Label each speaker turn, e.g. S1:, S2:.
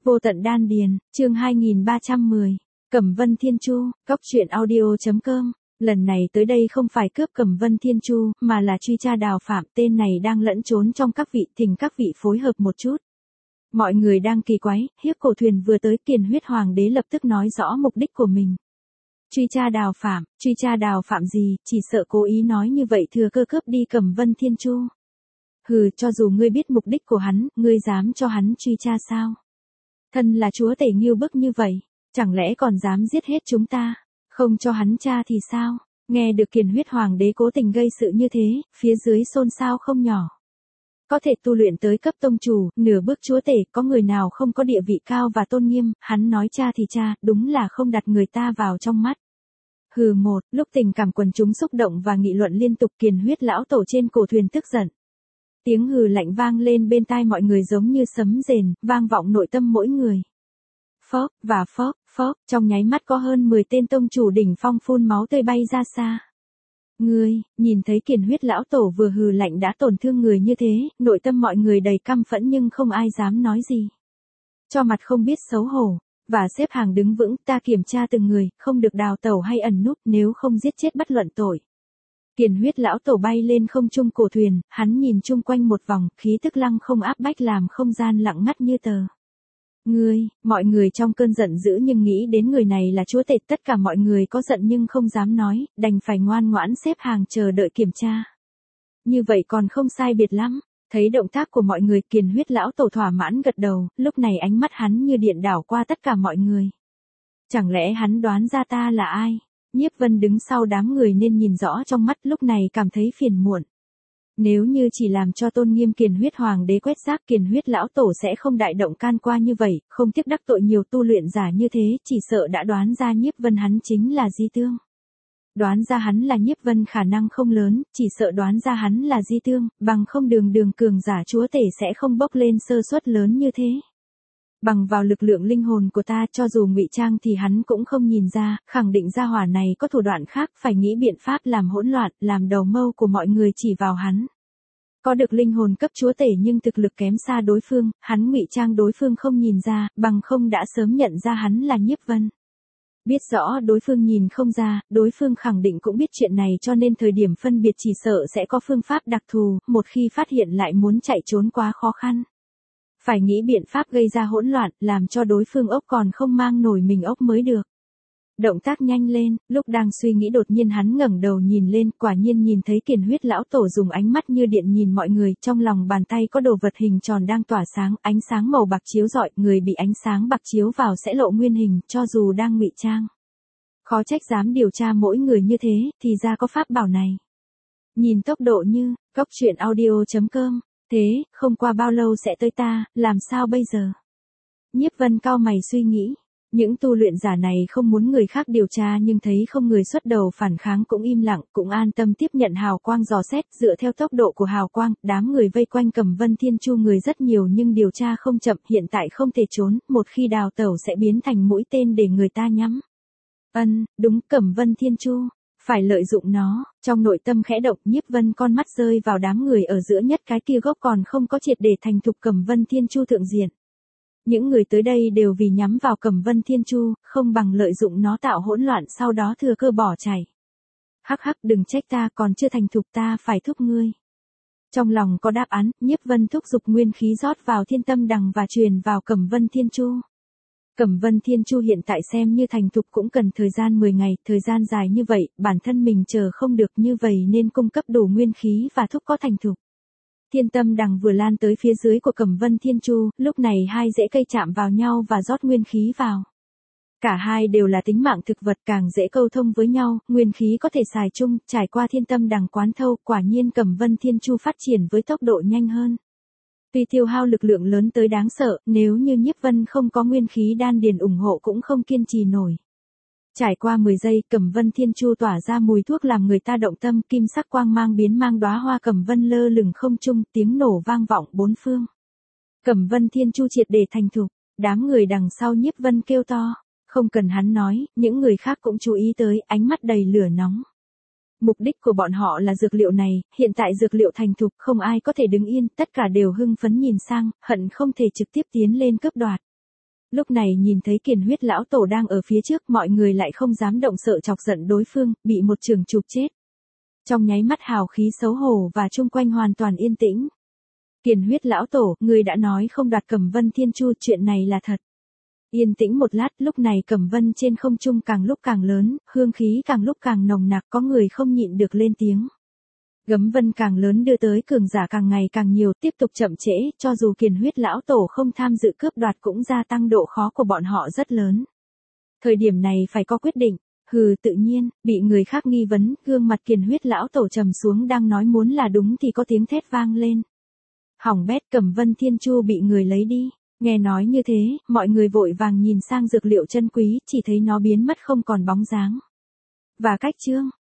S1: Vô tận đan điền, chương 2310. Cẩm Vân Thiên Chu, Cóc truyện audio.com. Lần này tới đây không phải cướp Cẩm Vân Thiên Chu, mà là truy tra Đào Phạm, tên này đang lẫn trốn trong các vị, thỉnh các vị phối hợp một chút. Mọi người đang kỳ quái, Hiếp Cổ Thuyền vừa tới, Kiền Huyết Hoàng đế lập tức nói rõ mục đích của mình. Truy tra Đào Phạm gì, chỉ sợ cố ý nói như vậy thừa cơ cướp đi Cẩm Vân Thiên Chu. Hừ, cho dù ngươi biết mục đích của hắn, ngươi dám cho hắn truy tra sao? Thân là chúa tể nghiêu bức như vậy, chẳng lẽ còn dám giết hết chúng ta, không cho hắn tra thì sao? Nghe được Kiền Huyết Hoàng đế cố tình gây sự như thế, phía dưới xôn xao không nhỏ. Có thể tu luyện tới cấp tông chủ, nửa bước chúa tể, có người nào không có địa vị cao và tôn nghiêm, hắn nói tra thì tra, đúng là không đặt người ta vào trong mắt. Hừ một, lúc tình cảm quần chúng xúc động và nghị luận liên tục, Kiền Huyết lão tổ trên cổ thuyền tức giận. Tiếng hừ lạnh vang lên bên tai mọi người giống như sấm rền, vang vọng nội tâm mỗi người. Phốc, và phốc, trong nháy mắt có hơn 10 tên tông chủ đỉnh phong phun máu tươi bay ra xa. Ngươi, nhìn thấy Kiền Huyết lão tổ vừa hừ lạnh đã tổn thương người như thế, nội tâm mọi người đầy căm phẫn nhưng không ai dám nói gì. Cho mặt không biết xấu hổ, và xếp hàng đứng vững, ta kiểm tra từng người, không được đào tẩu hay ẩn núp, nếu không giết chết bất luận tội. Kiền Huyết lão tổ bay lên không trung cổ thuyền, hắn nhìn chung quanh một vòng, khí tức lăng không áp bách làm không gian lặng ngắt như tờ. Mọi người trong cơn giận dữ nhưng nghĩ đến người này là chúa tể, tất cả mọi người có giận nhưng không dám nói, đành phải ngoan ngoãn xếp hàng chờ đợi kiểm tra. Như vậy còn không sai biệt lắm, thấy động tác của mọi người, Kiền Huyết lão tổ thỏa mãn gật đầu, lúc này ánh mắt hắn như điện đảo qua tất cả mọi người. Chẳng lẽ hắn đoán ra ta là ai? Nhiếp Vân đứng sau đám người nên nhìn rõ trong mắt, lúc này cảm thấy phiền muộn. Nếu như chỉ làm cho tôn nghiêm Kiền Huyết Hoàng đế quét rác, Kiền Huyết lão tổ sẽ không đại động can qua như vậy, không tiếc đắc tội nhiều tu luyện giả như thế, chỉ sợ đã đoán ra Nhiếp Vân hắn chính là Di Tương. Đoán ra hắn là Nhiếp Vân khả năng không lớn, chỉ sợ đoán ra hắn là Di Tương, bằng không đường cường giả chúa tể sẽ không bốc lên sơ suất lớn như thế. Bằng vào lực lượng linh hồn của ta, cho dù ngụy trang thì hắn cũng không nhìn ra, khẳng định gia hỏa này có thủ đoạn khác, phải nghĩ biện pháp làm hỗn loạn, làm đầu mâu của mọi người chỉ vào hắn. Có được linh hồn cấp chúa tể nhưng thực lực kém xa đối phương, hắn ngụy trang đối phương không nhìn ra, bằng không đã sớm nhận ra hắn là Nhiếp Vân. Biết rõ đối phương nhìn không ra, đối phương khẳng định cũng biết chuyện này, cho nên thời điểm phân biệt chỉ sợ sẽ có phương pháp đặc thù, một khi phát hiện lại muốn chạy trốn quá khó khăn. Phải nghĩ biện pháp gây ra hỗn loạn, làm cho đối phương ốc còn không mang nổi mình ốc mới được. Động tác nhanh lên, lúc đang suy nghĩ đột nhiên hắn ngẩng đầu nhìn lên, quả nhiên nhìn thấy Kiền Huyết lão tổ dùng ánh mắt như điện nhìn mọi người, trong lòng bàn tay có đồ vật hình tròn đang tỏa sáng, ánh sáng màu bạc chiếu rọi, người bị ánh sáng bạc chiếu vào sẽ lộ nguyên hình, cho dù đang ngụy trang. Khó trách dám điều tra mỗi người như thế, thì ra có pháp bảo này. Nhìn tốc độ như, Cóc truyện audio.com. Thế, không qua bao lâu sẽ tới ta, làm sao bây giờ? Nhiếp Vân cau mày suy nghĩ. Những tu luyện giả này không muốn người khác điều tra nhưng thấy không người xuất đầu phản kháng cũng im lặng, cũng an tâm tiếp nhận hào quang dò xét, dựa theo tốc độ của hào quang, đám người vây quanh Cẩm Vân Thiên Chu người rất nhiều nhưng điều tra không chậm, hiện tại không thể trốn, một khi đào tẩu sẽ biến thành mũi tên để người ta nhắm. Đúng, Cẩm Vân Thiên Chu. Phải lợi dụng nó, trong nội tâm khẽ động, Nhiếp Vân con mắt rơi vào đám người ở giữa nhất, cái kia gốc còn không có triệt để thành thục Cẩm Vân Thiên Chu thượng diện. Những người tới đây đều vì nhắm vào Cẩm Vân Thiên Chu, không bằng lợi dụng nó tạo hỗn loạn sau đó thừa cơ bỏ chạy. Hắc, đừng trách ta, còn chưa thành thục, ta phải thúc ngươi. Trong lòng có đáp án, Nhiếp Vân thúc giục nguyên khí rót vào Thiên Tâm Đằng và truyền vào Cẩm Vân Thiên Chu. Cẩm Vân Thiên Chu hiện tại xem như thành thục cũng cần thời gian 10 ngày, thời gian dài như vậy, bản thân mình chờ không được, như vậy nên cung cấp đủ nguyên khí và thúc có thành thục. Thiên Tâm Đằng vừa lan tới phía dưới của Cẩm Vân Thiên Chu, lúc này hai rễ cây chạm vào nhau và rót nguyên khí vào. Cả hai đều là tính mạng thực vật, càng dễ câu thông với nhau, nguyên khí có thể xài chung, trải qua Thiên Tâm Đằng quán thâu, quả nhiên Cẩm Vân Thiên Chu phát triển với tốc độ nhanh hơn. Tuy tiêu hao lực lượng lớn tới đáng sợ, nếu như Nhiếp Vân không có nguyên khí đan điền ủng hộ cũng không kiên trì nổi. Trải qua 10 giây, Cẩm Vân Thiên Chu tỏa ra mùi thuốc làm người ta động tâm, kim sắc quang mang biến mang đóa hoa Cẩm Vân lơ lửng không trung, tiếng nổ vang vọng bốn phương. Cẩm Vân Thiên Chu triệt để thành thục, đám người đằng sau Nhiếp Vân kêu to, không cần hắn nói, những người khác cũng chú ý tới, ánh mắt đầy lửa nóng. Mục đích của bọn họ là dược liệu này, hiện tại dược liệu thành thục, không ai có thể đứng yên, tất cả đều hưng phấn nhìn sang, hận không thể trực tiếp tiến lên cướp đoạt. Lúc này nhìn thấy Kiền Huyết lão tổ đang ở phía trước, mọi người lại không dám động, sợ chọc giận đối phương, bị một chưởng chụp chết. Trong nháy mắt hào khí xấu hổ và chung quanh hoàn toàn yên tĩnh. Kiền Huyết lão tổ, ngươi đã nói không đoạt Cẩm Vân Thiên Chu, chuyện này là thật. Yên tĩnh một lát, lúc này Cẩm Vân trên không trung càng lúc càng lớn, hương khí càng lúc càng nồng nặc, có người không nhịn được lên tiếng. Gấm vân càng lớn đưa tới cường giả càng ngày càng nhiều, tiếp tục chậm trễ, cho dù Kiền Huyết lão tổ không tham dự cướp đoạt cũng gia tăng độ khó của bọn họ rất lớn. Thời điểm này phải có quyết định. Hừ, tự nhiên, bị người khác nghi vấn, gương mặt Kiền Huyết lão tổ trầm xuống, đang nói muốn là đúng thì có tiếng thét vang lên. Hỏng bét, Cẩm Vân Thiên Chu bị người lấy đi. Nghe nói như thế, mọi người vội vàng nhìn sang dược liệu chân quý, chỉ thấy nó biến mất không còn bóng dáng. Và cách chương